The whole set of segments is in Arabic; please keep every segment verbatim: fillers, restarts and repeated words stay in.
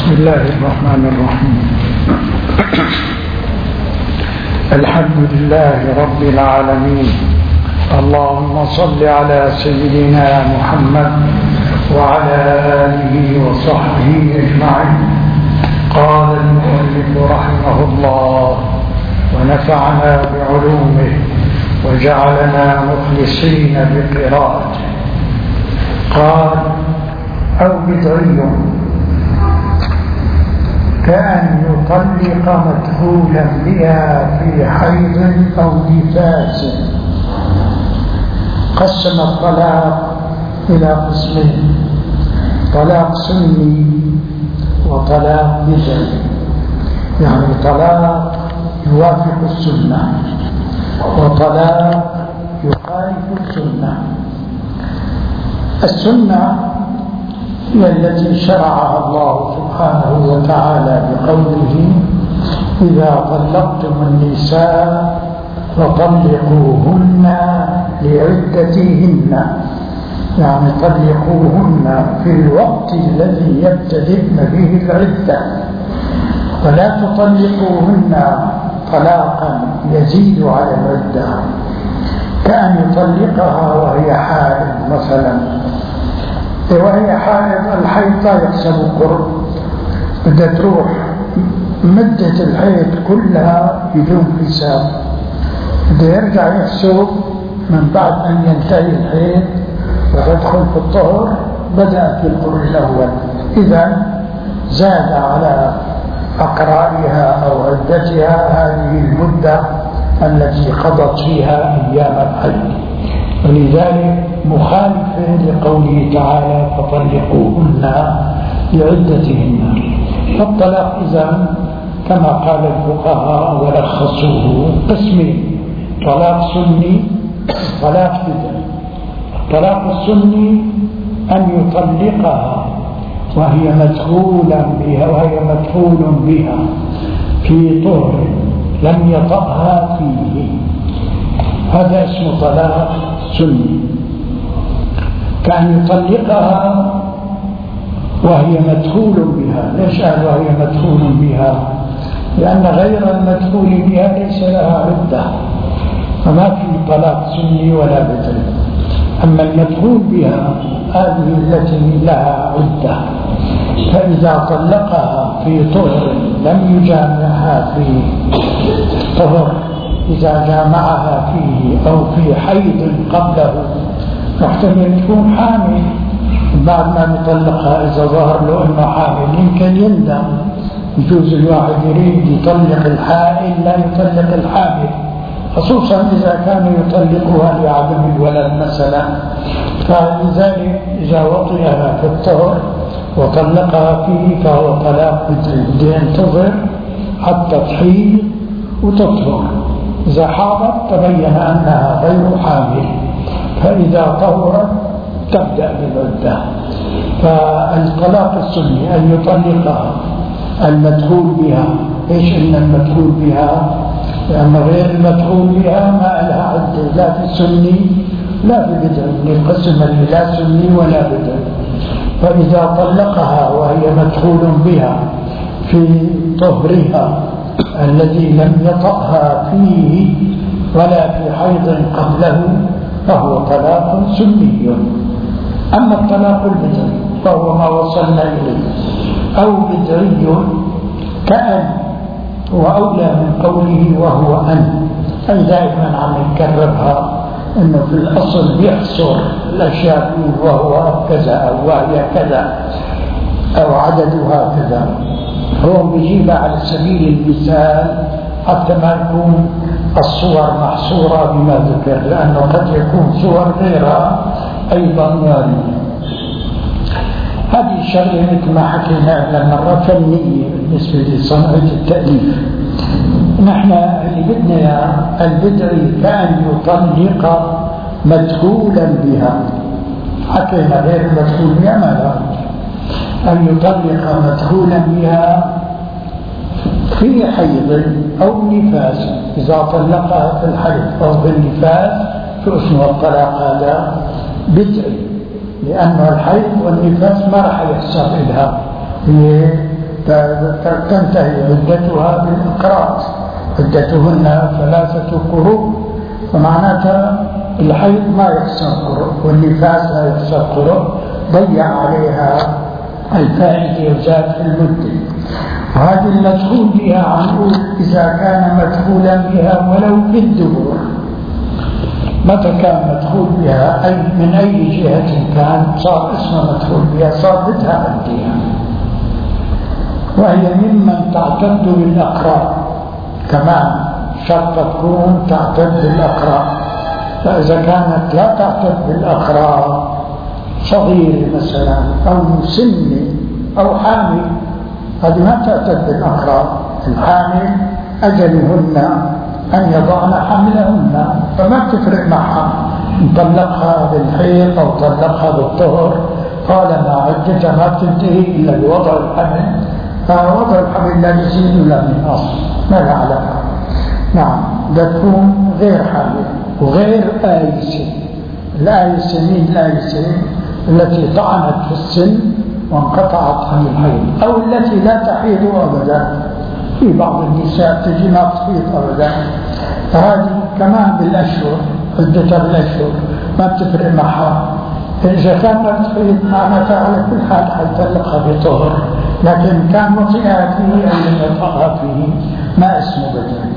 بسم الله الرحمن الرحيم. الحمد لله رب العالمين. اللهم صل على سيدنا محمد وعلى آله وصحبه أجمعين. قال المؤلف رحمه الله ونفعنا بعلومه وجعلنا مخلصين بقراءته. قال أو بدعي كأن يطلق مدخولا بها في حيض أو نفاس. قسم الطلاق إلى قسمين: طلاق سني وطلاق بدعي، يعني طلاق يوافق السنة وطلاق يخالف السنة. السنة هي التي شرعها الله سبحانه وتعالى بقوله: إذا طلقتم النساء فطلقوهن لعدتهن، يعني طلقوهن في الوقت الذي يبتدئن به العدة، ولا تطلقوهن طلاقا يزيد على العدة، كأن يطلقها وهي حائض مثلا. وهي حائض، الحيض لا يحسب قرب، بدها تروح مدة الحيض كلها بدون حساب، بده يرجع يحسب من بعد أن ينتهي الحيض وتدخل في الطهر بدأت بالقرب الأول. إذا زاد على أقرائها أو عدتها هذه المدة التي قضت فيها أيام الحيض، ولذلك مخالف لقوله تعالى: فطلقوهن لعدتهن. فالطلاق إذن كما قال الفقهاء ولخصوه قسمين: طلاق سني وطلاق بدعي. الطلاق السني أن يطلقها وهي مدخولا بها وهي مدخول بها في طهر لم يطأها فيه، هذا اسمه طلاق سني. كأن يطلقها وهي مدخول بها. ليش قال وهي مدخول بها؟ لأن غير المدخول بها ليس لها عدة، فما في طلاق سني ولا بدعي. أما المدخول بها هذه التي لها عدة، فإذا طلقها في طهر لم يجامعها في طهر، إذا جامعها فيه أو في حيض قبله، محتمل تكون حامل بعد ما يطلقها. إذا ظهر له أنه حامل يمكن يندم. يجوز الواحد يريد يطلق الحائل لا يطلق الحامل، خصوصا إذا كان يطلقها لعدم الولد مثلا. فلذلك إذا وطئها في الطهر وطلقها فيه فهو طلاق بدعي، بده ينتظر حتى تحيض وتطهر. إذا حاضت تبين أنها غير حامل، فإذا طهرت تبدأ بالعدة. فالطلاق السني أن يطلقها المدخول بها. إيش إن المدخول بها؟ لأن غير المدخول بها ما لها عدة، لا في سني لا في بدعي، للقسم اللي لا سني ولا بدعي. فإذا طلقها وهي مدخول بها في طهرها الذي لم يطأها فيه ولا في حيض قبله فهو طلاق سني. أما الطلاق البدعي فهو ما وصلنا إليه: أو بدعي كأن، هو أولى من قوله وهو أن. أي دائما عم نكررها أنه في الأصل يحصر الأشياء وهو كذا أو وهي كذا أو عددها كذا. هو بيجيبها على سبيل المثال حتى ما يكون الصور محصورة بما ذكر، لأنه قد يكون صور غيرها أيضا واردة. هذه الشغلة مثل ما حكينا قبل مرة فنية بالنسبة لصنعة التأليف. نحن اللي بدنا البدعي كأن يطلق مدخولا بها، حكينا غير المدخول بها ما لا، أن يطلق مدخولا بها في حيض أو نفاس. إذا طلقها في الحيض أو في النفاس فاسمه الطلاق هذا بدعي، لأن الحيض والنفاس ما راح يحصل لها، هي تنتهي عدتها بالإقراء، عدتهن ثلاثة قروء، فمعناتها الحيض ما يحسن قروء والنفاس لا يحسن قروء، ضيع عليها الفائدة وزاد في المدة. وهذه المدخول بها عنقول إذا كان مدخولا بها ولو بالدبر. متى كان مدخول بها أي من أي جهة كان صار اسمه مدخول بها، صار بدها عندها، وهي ممن تعتد بالأقراء كمان، شرط تكون تعتد بالأقراء. فإذا كانت لا تعتد بالأقراء، صغير مثلا أو مسن أو حامل، هذه ما تعتد بالأقراء. الحامل أجلهن أن يضعن حملهن، فما بتفرق معها نطلقها بالحيض أو طلقها بالطهر، طالما عدتها ما بتنتهي إلا بوضع الحمل، فوضع الحمل لا يزيد ولا ينقص، ما له علاقة. نعم، تكون غير حامل وغير آيسة. الآيسة مين الآيسة؟ التي طعنت في السن وانقطعت عن الحيض، أو التي لا تحيض أبدا. في بعض النساء تجي ما تحيض أبدا، فهذه كمان بالأشهر، عدتها بالأشهر ما بتفرق معها. إذا كان ما تحيض معناتها على كل حال حيطلقها بطهر، لكن كان وطئها فيه أو لم يطلقها فيه ما اسمه بدل.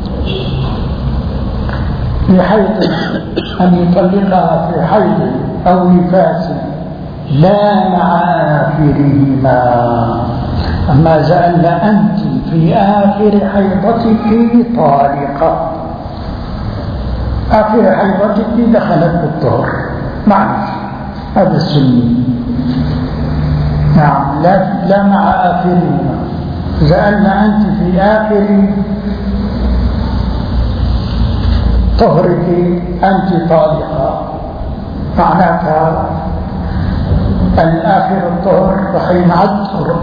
في حيض أن يطلقها في حيض أو نفاس لا مع آخرهما. أما زال أنت في آخر حيضتك طالقة، آخر حيضتك دخلت بالطهر، معلش هذا السني. نعم، لا, لا مع آخرهما. زال أنت في آخر طهرك أنت طالقة، معناتها الآخر الطهر رح ينعد طهر.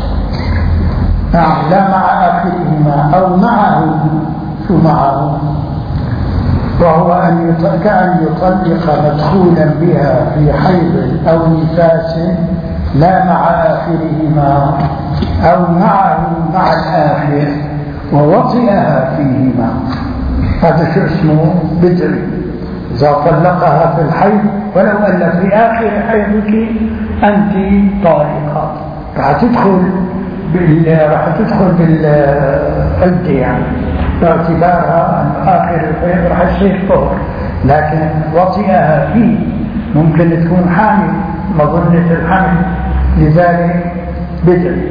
نعم، لا مع آخرهما أو معه. شو معه؟ وهو أن كأن يطلق مدخولا بها في حيض أو نفاس لا مع آخرهما، أو معه مع الآخر ووطئها فيهما. هذا شو اسمه؟ بدعي. إذا طلقها في الحيض ولو أن في آخر حيضك أنت طالقة، راح تدخل بال راح تدخل بالعدة، يعني باعتبارها أن آخر الحيض راح يصير طهر، لكن وطئها فيه ممكن تكون حامل، مظنة الحمل، لذلك بدعي.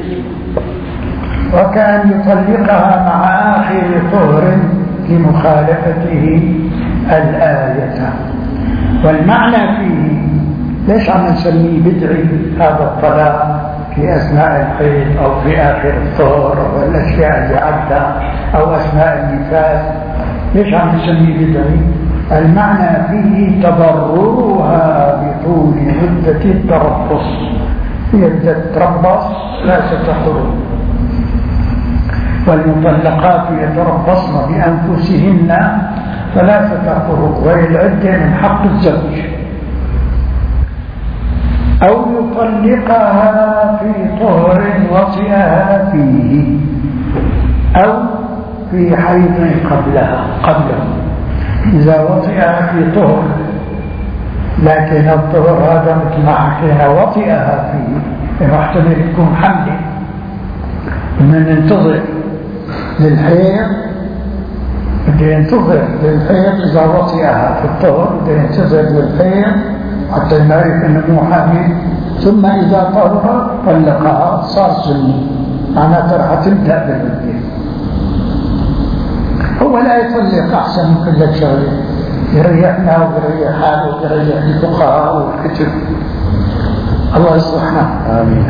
وكأن يطلقها مع آخر طهر لمخالفته الآية. والمعنى فيه ليش عم نسميه بدعي هذا الطلاق في أثناء الحيض أو في آخر الطهر والأشياء اللي عدة أو أثناء النفاس؟ ليش عم نسميه بدعي؟ المعنى فيه تضررها بطول مدة التربص. هي إذا تربص لا ستخرج، والمطلقات يتربصن بأنفسهن ثلاثة قروء، والعدة من حق الزوج. أو يطلقها في طهر وطئها فيه، أو في حيض قبلها قبله. إذا وطئها في طهر، لكن الطهر هذا مثل ما حكينا وطئها فيه، محتمل يكون حمل، من ننتظر للحيض، بده ينتظر للحيض. إذا وطئها في الطهر بده ينتظر للحيض حتى نعرف أنه مو حامل، ثم إذا طهر طلقها صار سني، معناتها راح تبدأ بالعدة. هو لا يطلق أحسن من كل شغله، يريحنا ويريح حاله ويريح الفقهاء والكتب. الله يصلحنا. آمين.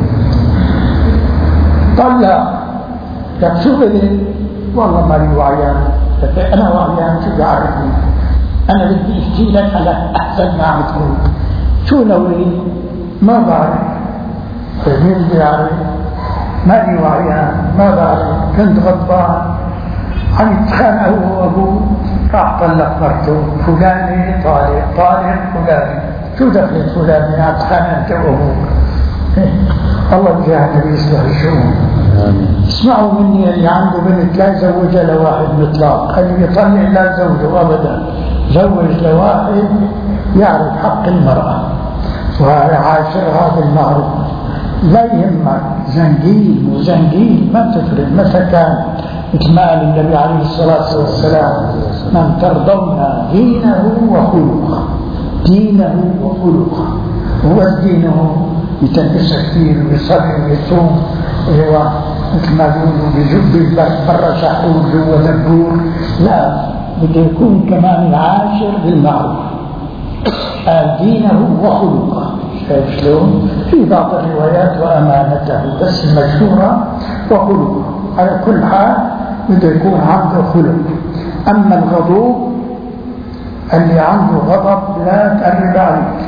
طلق لك شو بدي؟ والله ما لي وعيان. أنا وعيان شو بعرفني؟ أنا بدي أحكي لك على أحسن ما عم تقول. شو نوي؟ ما بعرف. مين اللي يعرف؟ ما لي وعيان، ما بعرف. كنت غضبان عم يتخانق هو وأبوه، راح طلق مرته فلاني طالق طالق فلاني. شو دخلت فلاني؟ عم تخانق أنت وأبوك. الله يجعلنا بيصلح الشؤون. اسمعوا مني اللي عنده بنت لا يزوجها لواحد مطلق، اللي يطلع لا زوجه أبدا، زوج لواحد يعرف حق المرأة ويعاشرها بالمعروف. لا يهمك زنجيل وزنجيل ما تفرق. مثلا كان مثل ما قال النبي عليه الصلاة والسلام: من ترضون دينه وخلقه. دينه وخلقه. هو دينه يتنفس كثير ويصلي ويصوم هو مثل ما بيقولوا بيجب برا شحور جوا دبور. لا، بده يكون كمان العاشر بالمعروف. قال دينه وخلقه. شايف شلون؟ في بعض الروايات وأمانته، بس المشهورة وخلقه. على كل حال بده يكون عنده خلق. أما الغضوب اللي عنده غضب لا تقرب عليك.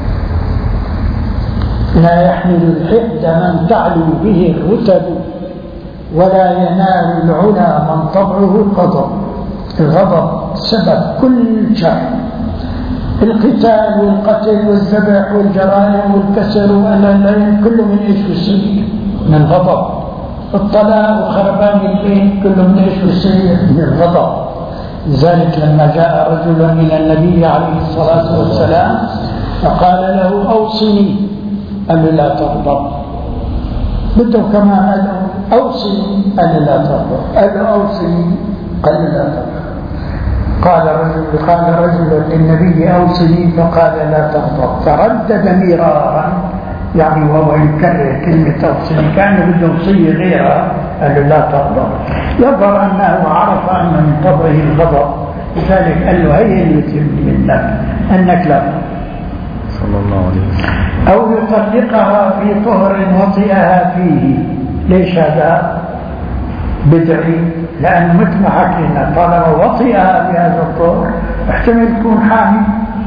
لا يحمل الحقد من تعلو به الرتب، ولا ينال العلا من طبعه الغضب. الغضب سبب كل شر. القتال والقتل والذبح والجرائم والكسر والعين كله من ايش والسيء؟ من الغضب. الطلاق وخربان البيت كله من ايش والسيء؟ من الغضب. لذلك لما جاء رجل الى النبي عليه الصلاه والسلام فقال له: اوصني. قال له: لا تغضب. بده كمان قال له: اوصني. قال له: لا تغضب. قال له: اوصني. قال له: لا تغضب. قال رجل قال رجل للنبي: اوصني. فقال: لا تغضب. فردد مرارا، يعني وهو يكرر كلمه اوصني كانه بده وصيه غيرها. قال له: لا تغضب. يظهر انه عرف ان من طبعه الغضب، لذلك قال له: هي اللي تهمني منك انك لا تغضب. صلى الله عليه وسلم. أو يطلقها في طهر وطئها فيه. ليش هذا بدعي؟ لأنه مثل ما حكينا طالما وطئها بهذا الطهر احتمل تكون حامل.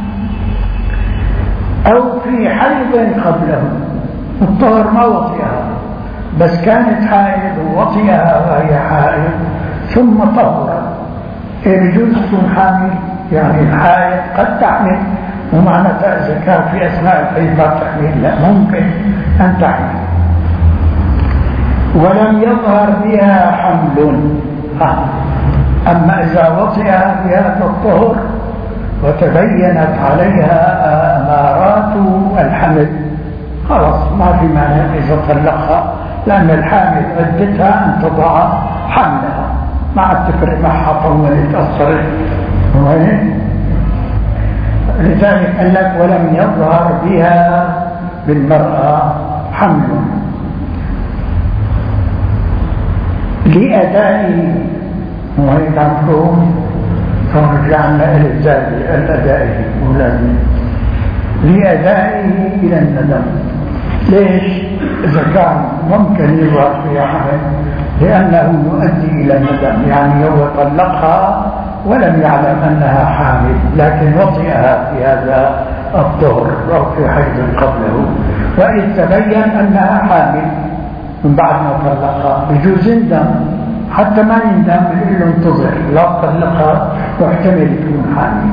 أو في حيض قبله، الطهر ما وطئها بس كانت حائض ووطئها وهي حائض ثم طهرت، يجوز تكون حامل. يعني الحائض قد تحمل، ومعنى إذا كان في أثناء الحيض ما تحمل، لا، ممكن أن تحمل. ولم يظهر بها حمل. أما إذا وطئها بهذا الطهر وتبينت عليها أمارات الحمل خلاص ما في مانع إذا طلقها، لأن الحامل عدتها أن تضع حملها، ما عاد تفرق معها طولت أثرت. لذلك قال لك: ولم يظهر بها بالمرأة حمل لأدائه. وهي مفهوم فرجعنا إلى الزاوية الأدائه ولازم لأدائه إلى الندم. ليش؟ إذا كان ممكن يظهر فيها حمل لأنه يؤدي إلى الندم، يعني هو طلقها ولم يعلم أنها حامل، لكن وطئها في هذا الطهر أو في حيض قبله، وإذ تبين أنها حامل من بعد ما طلقها بجوز يندم، حتى ما يندم يقول له: انتظر لا تطلقها واحتمل تكون حامل.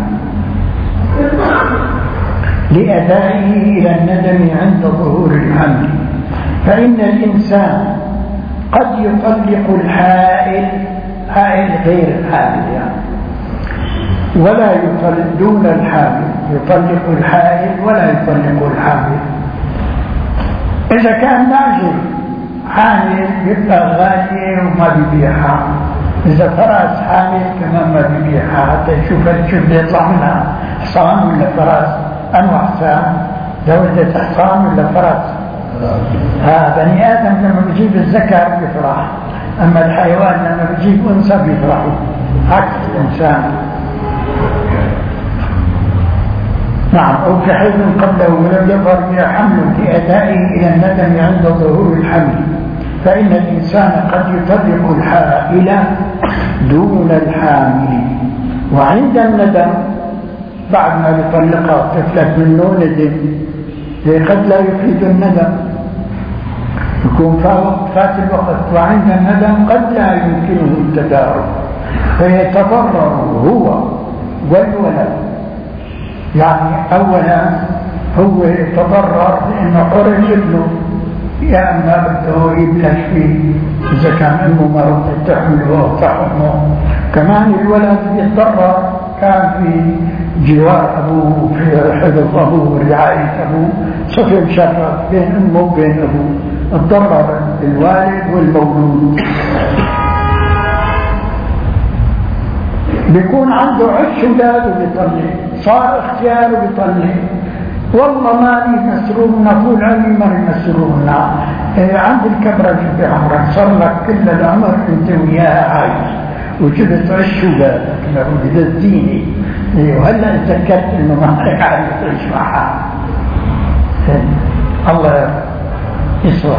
لأدائه إلى الندم عند ظهور الحمل. فإن الإنسان قد يطلق الحائل، حائل غير الحامل يعني، ولا يطلق دون الحامل، يطلق الحائل ولا يطلق الحامل. إذا كان معجل حامل يبقى غالية وما بيبيعها، إذا فرس حامل كمان ما بيبيعها حتى يشوف شو بده يطلع منها، حصان ولا فرس؟ أنواع حصان، زوجة حصان ولا فرس؟ ها بني آدم لما بيجيب الذكر بيفرح، أما الحيوان لما بيجيب أنثى بيفرحوا، عكس الإنسان. نعم. أو في حيض قبله ولم يظهر بها حمل لأدائه إلى الندم عند ظهور الحمل. فإن الإنسان قد يطلق الحائل دون الحامل، وعند الندم بعد ما يطلقها تفلت منه ندم، قد لا يفيد الندم، يكون فات الوقت، وعند الندم قد لا يمكنه التدارك فيتضرر هو والولد. يعني أولا هو يتضرر لأنه حرم ابنه، يا أما بده يبلش فيه إذا كان أمه مرض تحمله أو تحمله. كمان الولد يتضرر، كان في جوار أبوه، في حفظ أبوه ورعاية أبوه، صفي مشرف بين أمه وبين أبوه، تضرر الوالد والمولود. بيكون عنده عش أولاد وبيطلع، صار اختياره بيطلع، والله مالي مسرورنا طول عمري مالي مسرورنا. إيه عند الكبرى في عمرك صار لك كل العمر انت وياها عايش وجبت عش أولادك لابد الديني. إيه وهلا تذكرت انه ما عارف تعيش معها. إيه الله يسوع.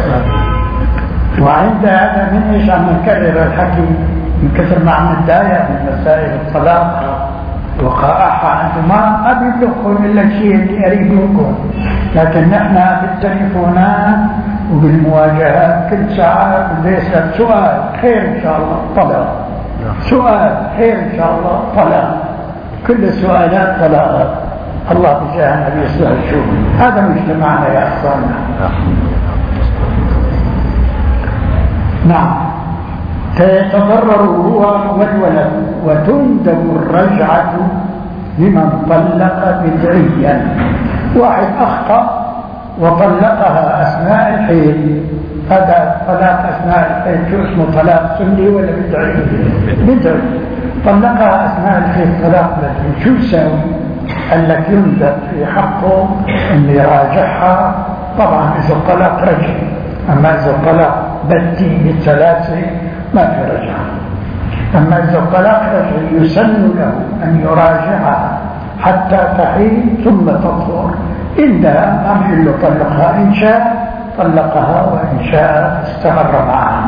وعند هذا من ايش عم نكرر الحكي من كثر ما عم نتضايق من مسائل الطلاق وقائعها. انتم ما ما بيبلغكم الا الشيء اللي قريب منكم، لكن نحن بالتليفونات وبالمواجهات كل ساعه بده يسال سؤال خير ان شاء الله طلاق، سؤال خير ان شاء الله طلاق، كل السؤالات طلاق. الله بجاه النبي صلى الله عليه وسلم. هذا مجتمعنا يا اخواننا. نعم. فيتضرر هو والولد، وتندب الرجعة لمن طلق بدعيا. واحد أخطأ وطلقها أثناء الحيض، هذا طلاق أثناء الحيض شو اسمه؟ طلاق سني ولا بدعي؟ بدعي. طلقها أثناء الحيض طلاق بدعي، شو يساوي؟ قال لك يندب في حقه أن يراجعها. طبعا إذا الطلاق رجع، أما إذا الطلاق بدي بالثلاثة ما في رجعة. أما إذا الطلاق رجعي يسن له أن يراجعها حتى تحيض ثم تطهر. إلا أمر له طلقها، إن شاء طلقها وإن شاء استمر معها.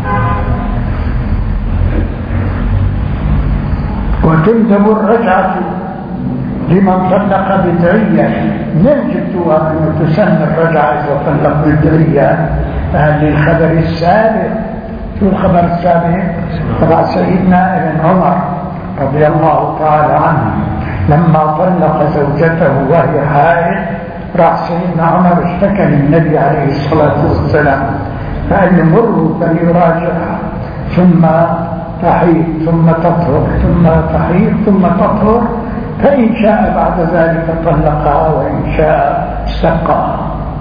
وتندب الرجعة لمن طلق بدعيا. من جبتوها أنه تسن الرجعة إذا طلق بدعيا؟ للخبر السابق. شو الخبر السابق؟ تبع سيدنا ابن عمر رضي الله تعالى عنه لما طلق زوجته وهي حائض، راح سيدنا عمر اشتكى للنبي عليه الصلاة والسلام فقال له مروا فليراجعها ثم تحيض ثم تطهر ثم تحيض ثم تطهر، فإن شاء بعد ذلك طلقها وإن شاء استقاها.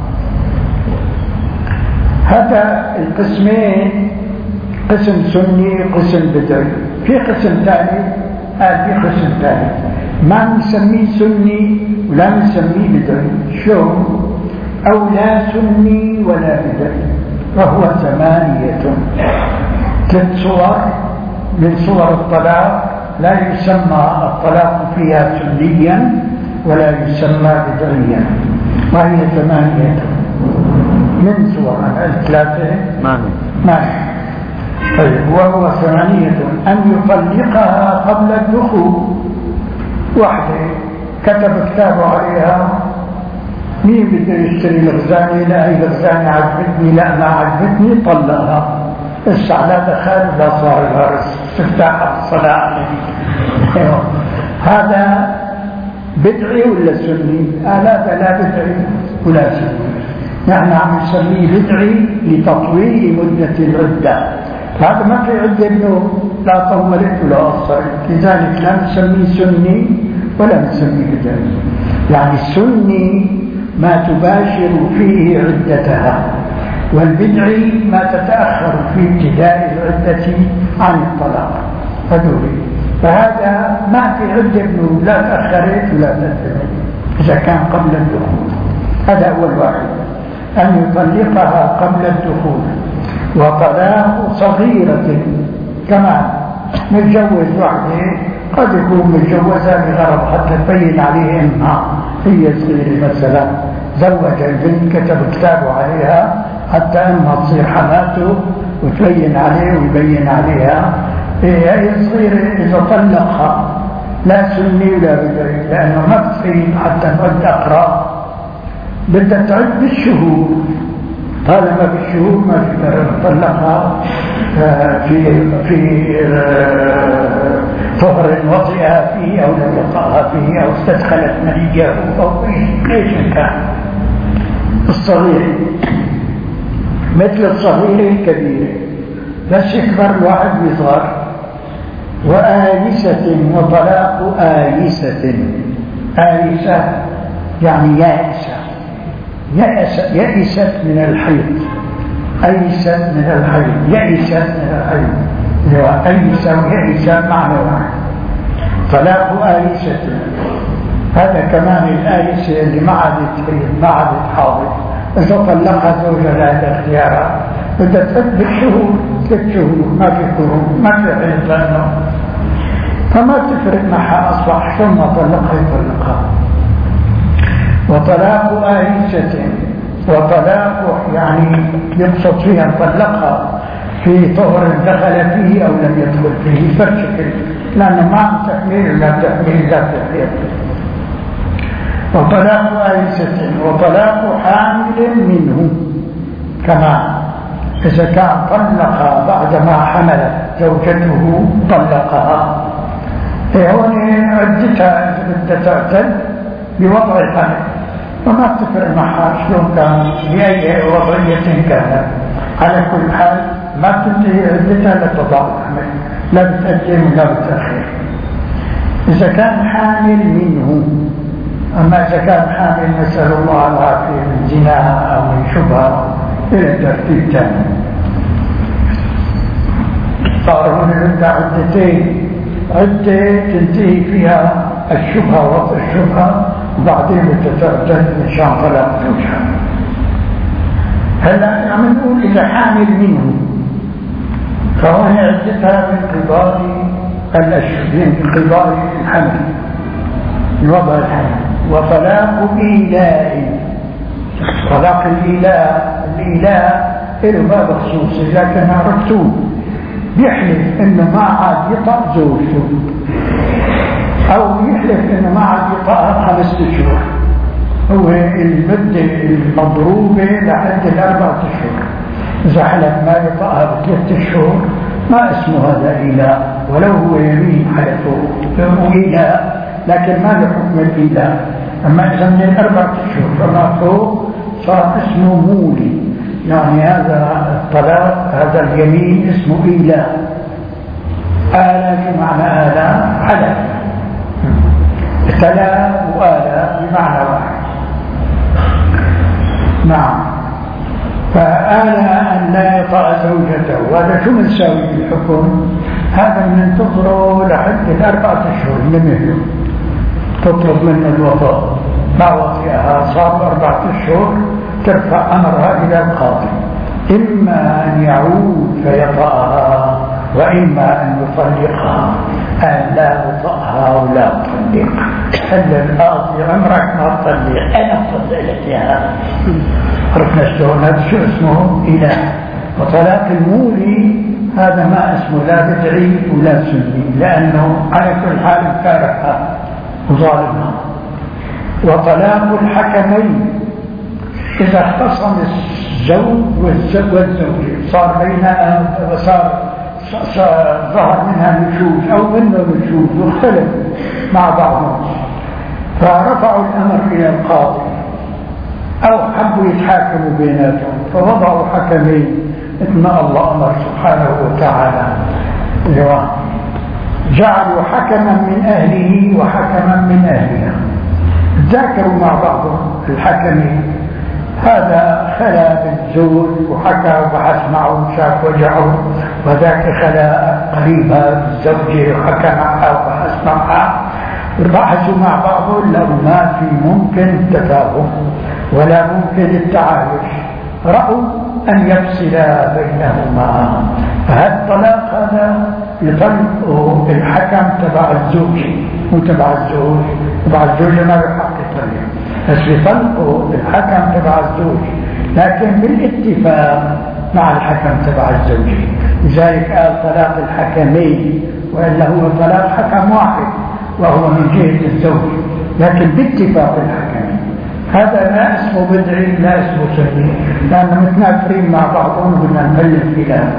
هذا القسمين، قسم سني قسم بدعي. في قسم ثالث، آه في قسم ثالث ما نسميه سني ولا نسميه بدعي. شو؟ أو لا سني ولا بدعي، وهو ثمانية، ثلاث صور من صور الطلاق لا يسمى الطلاق فيها سنيا ولا يسمى بدعيا، وهي ثمانية من صور الثلاثة مانع. طيب وهو ثمانية: أن يطلقها قبل الدخول. واحدة كتب كتابه عليها، مين بده يشتري الغزانة؟ لا هي الغزانة عجبتني، لا ما عجبتني، طلقها. الساعة لا دخل لا صار الهرس استفتاح الصلاة. هذا بدعي ولا سني؟ هذا لا بدعي ولا سني. نحن عم نسميه بدعي لتطويل مدة العدة. هذا ما في عدة انه لا طولت ولا قصرت، لذلك لا نسميه سني ولا نسميه بدعي. يعني السني ما تباشر فيه عدتها، والبدعي ما تتأخر في ابتداء العدة عن الطلاق. هذول فهذا ما في عدة انه لا تأخرت ولا تأخرت إذا كان قبل الدخول. هذا أول واحد، أن يطلقها قبل الدخول. وطلاق صغيرة كمان، متجوز وحده قد يكون متجوزها بغرض حتى تبين عليه انها هي صغيرة مثلا، زوج البنت كتب كتابه عليها حتى انها تصير حماته وتبين عليه ويبين عليها هي صغيرة. إذا طلقها لا سني ولا بدعي، لأنه ما بتصير حتى نعد أقرأ، بدها تعد بالشهور. طالما بالشهور ما تقدر تطلقها في في طهر وطئها فيه او لم يقعها فيه او استدخلت منيه او ايش كان. الصغير مثل الصغير الكبير، بس يكبر الواحد يصغر. وآيسة، وطلاق آيسة. آيسة يعني يائسة، يأس يئست من الحيض، أيست من الحيض، يئست من الحيض، أيسة ويئسة معنى واحد. طلاق آيسة هذا كمان الآيسة اللي ما عادت ما عادت حاضر، إذا طلقها زوجها لها اختيارات، بدها تثبت شهور ست شهور ما في قرون ما في حيض لأنه، فما تفرق معها أصبح ثم طلقها يطلقها. وطلاق آيسة، وطلاق يعني يقصد فيها طلقها في طهر دخل فيه أو لم يدخل فيه فرشكل، لأنه ما تحميل لا تحميل لا تحميل. وطلاق آيسة، وطلاق حامل منه كمان، إذا كان طلقها بعدما حملت زوجته طلقها، هون عدتها إذا بدها تعتد بوضع الحمل، وما تفرق معها شلون كان بأي وضعية كانت، على كل حال ما تنتهي عدتها لتضع الحمل، لا بتقدم ولا بتأخير. إذا كان حامل منه، أما إذا كان حامل نسأل الله العافية من زنا أو من شبهة إلى ترتيب ثاني، صار هنا عندها عدتين، عدة تنتهي فيها الشبهة وقت الشبهة، وبعدين بتتعدد من شان طلاق زوجها. هلا عم نقول إذا حامل منه، فهون عدتها من قبال الأشهر، من قبال الحمل، من وضع الحمل. وطلاق إيلاء، طلاق الإيلاء، الإيلاء له باب خصوصي لكن عرفتوه، بيحلف إنه ما عاد يطأ زوجته، أو يحلف إنه ما عاد يطأها خمسة أشهر، هو المدة المضروبة لحد الأربعة أشهر. إذا حلف ما يطأها بثلاثة أشهر ما اسمه هذا إيلاء، ولو هو يمين حلفه إيلاء، لكن ما له حكم الإيلاء. أما إذا من الأربعة أشهر فما فوق صار اسمه مولي، يعني هذا الطلاق هذا اليمين اسمه إيلاء. آلة بمعنى آلة حلف، تلا وآلة بمعنى واحد. نعم، فآلة أن لا يطأ زوجته، وهذا شو بنساوي بالحكم؟ هذا من انتظره لحد الأربعة أشهر لمهله، تطلب منه الوفاء، ما وفيها صار أربعة أشهر ترفع أمرها إلى القاضي، إما أن يعود فيطأها وإما أن يطلقها، أن لا يطأها ولا تطلقها. قال القاضي عمرك ما تطلق، أنا طلقت ياها. عرفنا شلون؟ هذا شو اسمه؟ إله. وطلاق المولي هذا ما اسمه لا بدعي ولا سني، لأنه على كل حال كارهها وظالمها. وطلاق الحكمين، إذا اختصم الزوج والزوجة صار بينها وصار ظهر منها نشوز أو منه نشوز واختلفوا مع بعضهم، فرفعوا الأمر إلى القاضي أو حبوا يتحاكموا بيناتهم، فوضعوا حكمين مثل ما الله أمر سبحانه وتعالى، جعلوا حكما من أهله وحكما من أهلها، ذاكروا مع بعضهم الحكمين، هذا خلا بالزوج وحكى وبحث معه شاف وجعه، وذاك خلا قريبها بالزوجة وحكى معها وبحث معها، بحثوا مع بعضهم لو ما في ممكن التفاهم ولا ممكن التعايش، رأوا أن يفصل بينهما. فهذا الطلاق هذا يطلقه الحكم تبع الزوج مو تبع الزوج، تبع الزوج ما بحق يطلق، بس يطلقه الحكم تبع الزوج، لكن بالاتفاق مع الحكم تبع الزوج. لذلك قال طلاق الحكمين، وإلا هو طلاق حكم واحد وهو من جهة الزوج، لكن باتفاق الحكمين. هذا لا اسمه بدعي لا اسمه سني، لأنهم متنافرين مع بعضهم بدنا نبين الخلاف.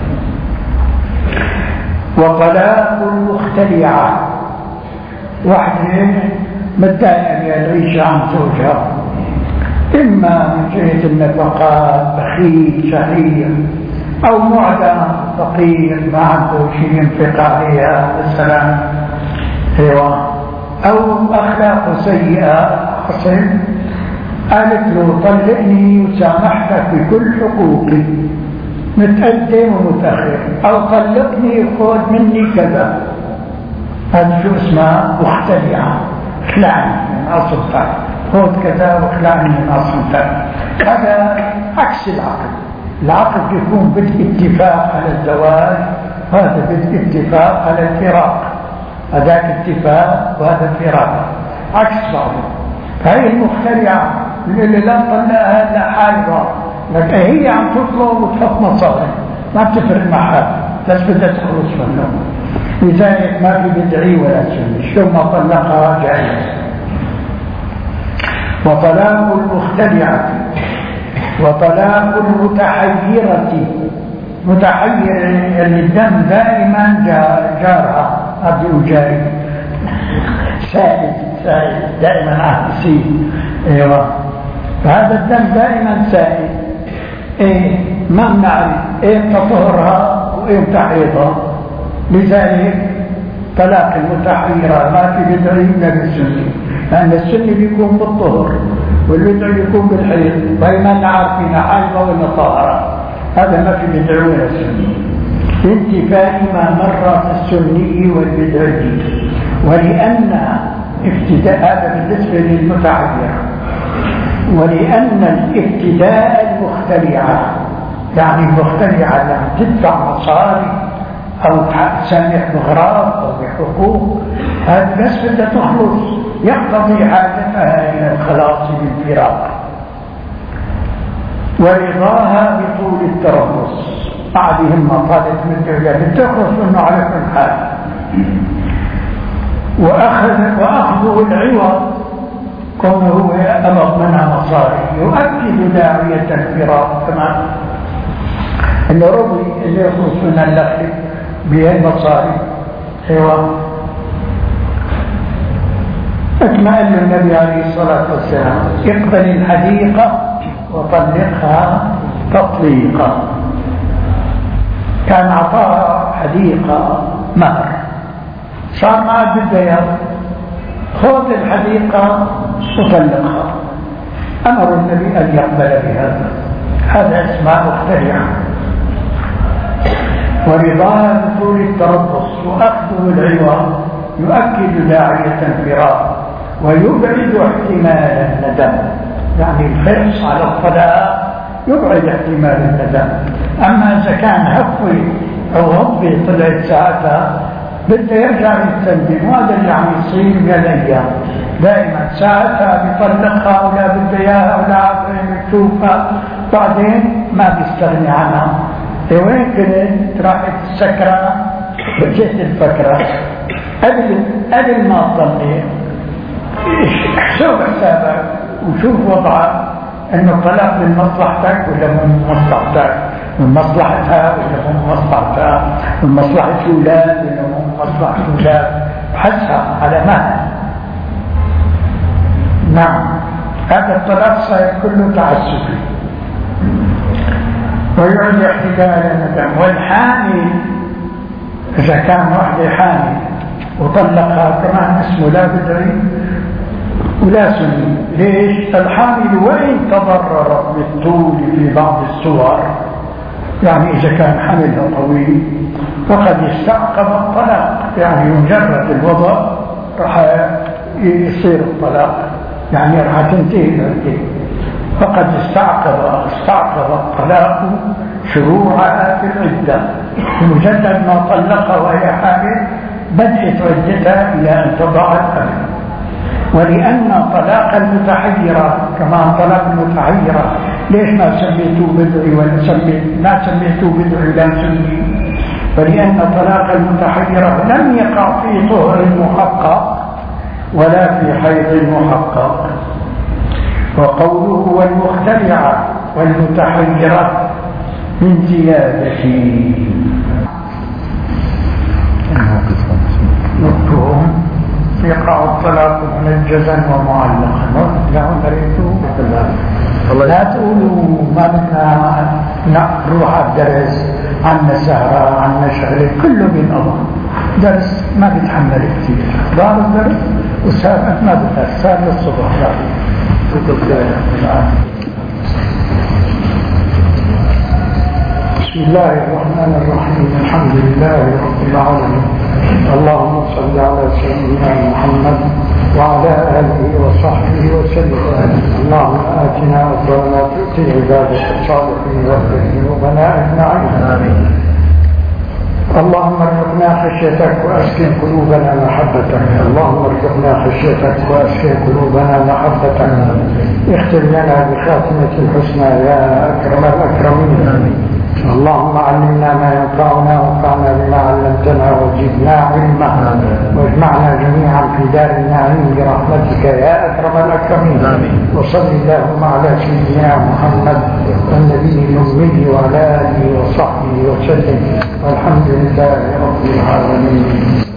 وطلاق المختلعة، واحدة متضايقة يعيش عن زوجها إما من جهة النفقات بخيل شهير، أو معدم فقير ما عنده شيء ينفق عليها مثلا، أيوة، أو أخلاق سيئة حسن، قالت له طلقني وسامحتك بكل حقوقي متقدم ومتأخر، أو طلقني وخذ مني كذا. هذا شو اسمها مختلعة، خلعني من أصل ثاني، خذ كذا وخلعني من أصل ثاني. هذا عكس العقل. العقل يكون بالاتفاق على الزواج، هذا بالاتفاق على الفراق، هذاك اتفاق وهذا فراق، عكس بعضه. فهي المختلعة اللي لا طلقها لا حاجة، لكن هي عم تطلب وتحط مصاري ما بتفرق معها، بس بدها تخلص منه. لذلك ما في بدعي ولا سني، شو ما طلقها جائز. وطلاق المختلعة وطلاق المتحيرة، متحير اللي الدم دائما جارها، أبي جاري سائد سائد دائما عكسي، ايوه، فهذا الدم دائما سائد، ايه ما بنعرف ايه تطهرها وايه تحيضها. لذلك طلاق المتحيرة ما في بدعي الا بالسني، لأن السني بيكون بالطهر والبدعي بيكون بالحيض، فما نعرفين حيضة ولا طهرة، هذا ما في بدعي ولا سني، بانتفاء ما مر في السني والبدعي. ولأن ابتداء هذا بالنسبة للمتعيرة، ولأن الابتداء المختلعة يعني المختلعة لما تدفع مصاري أو تسامح بغراب أو بحقوق، هذا بس بدها تخلص، يقتضي حاجتها إلى الخلاص بالفراق. ورضاها بطول التربص، بعدهم ما طالت من الدولة تخلص منه على كل حال. وأخذ وأخذه العوض كونه هو أمر منها مصاري يؤكد داعية الفراق، كما اللي رضي اللي يخلص من اللخل بها المصاري. ايوه، كما قال النبي عليه الصلاة والسلام اقبل الحديقة وطلقها تطليقا، كان عطاها حديقة مهر، صار معه بالبياض، خذ الحديقة وطلقها، أمر النبي أن يقبل بهذا، هذا اسمه مختلعة. ورضاها بطول التربص وأخذه العوض يؤكد داعية الفراق ويبعد احتمال الندم، يعني الحرص على الطلاق يبعد احتمال الندم. أما إذا كان هفوي أو هفوي طلعت ساعتها بده يرجع يتسلم، وهذا اللي عم يصير من الأيام، دائما ساعتها بيطلقها ولا بده اياها ولا عارفين بتشوفها، بعدين ما بيستغني عنها. وين كنت؟ راحت السكرة وجيت الفكرة، قبل قبل ما تطلق شوف حسابك وشوف وضعك، انه الطلاق من مصلحتك ولا من مصلحتك، من مصلحتها ولا من مصلحتها، من مصلحة الأولاد ولا من مصلحة الأولاد، حسها على مهل. نعم، هذا الطلاق صار كله تعسفي ويعد احتمال الندم. والحامل إذا كان واحدة حامل وطلقها كمان اسمه لا بدعي ولا سني. ليش؟ الحامل وإن تضررت بالطول في بعض الصور، يعني إذا كان حملها طويل فقد استعقب الطلاق، يعني مجرد الوضع راح يصير الطلاق، يعني راح تنتهي العدة، فقد استعقب استعقب الطلاق شروعها في العدة، بمجرد ما طلقها وهي حامل بدأت عدتها إلى أن تضع الحمل. ولأن طلاق المتحيرة كما طلاق المتحيرة، ليش ما سميته بدعي ولا سميت ما سميته بدعي ولا سني؟ ولأن طلاق المتحيرة لم يقع في طهر محقق ولا في حيض محقق. وقوله والمختلعة والمتحيرة من زيادته مفهوم يقع الطلاق منجزا ومعلقا، لا نريد لا تقولوا ما بدنا نروح على الدرس، عنا سهرة، عنا شغلة، كله بينقضى. درس ما بيتحمل كثير، ضار الدرس وسهرة ما بدها سهر للصبح. بسم الله الرحمن الرحيم. الحمد لله رب العالمين. اللهم صل على سيدنا محمد وعلى آله وصحبه وسلم. اللهم آتنا أفضل ما تؤتي عبادك الصالحين واغفر ذنوبنا أجمعين. اللهم ارزقنا خشيتك وأسكن قلوبنا محبتك. اللهم ارزقنا خشيتك وأسكن قلوبنا محبتك. اختم لنا بخاتمة الحسنى يا أكرم الأكرمين. اللهم علمنا ما ينفعنا وانفعنا بما علمتنا وزدنا علما، واجمعنا جميعا في دار النعيم برحمتك يا اكرم الاكرمين. وصل اللهم على سيدنا محمد النبي الامي وعلى اله وصحبه وسلم، والحمد لله رب العالمين.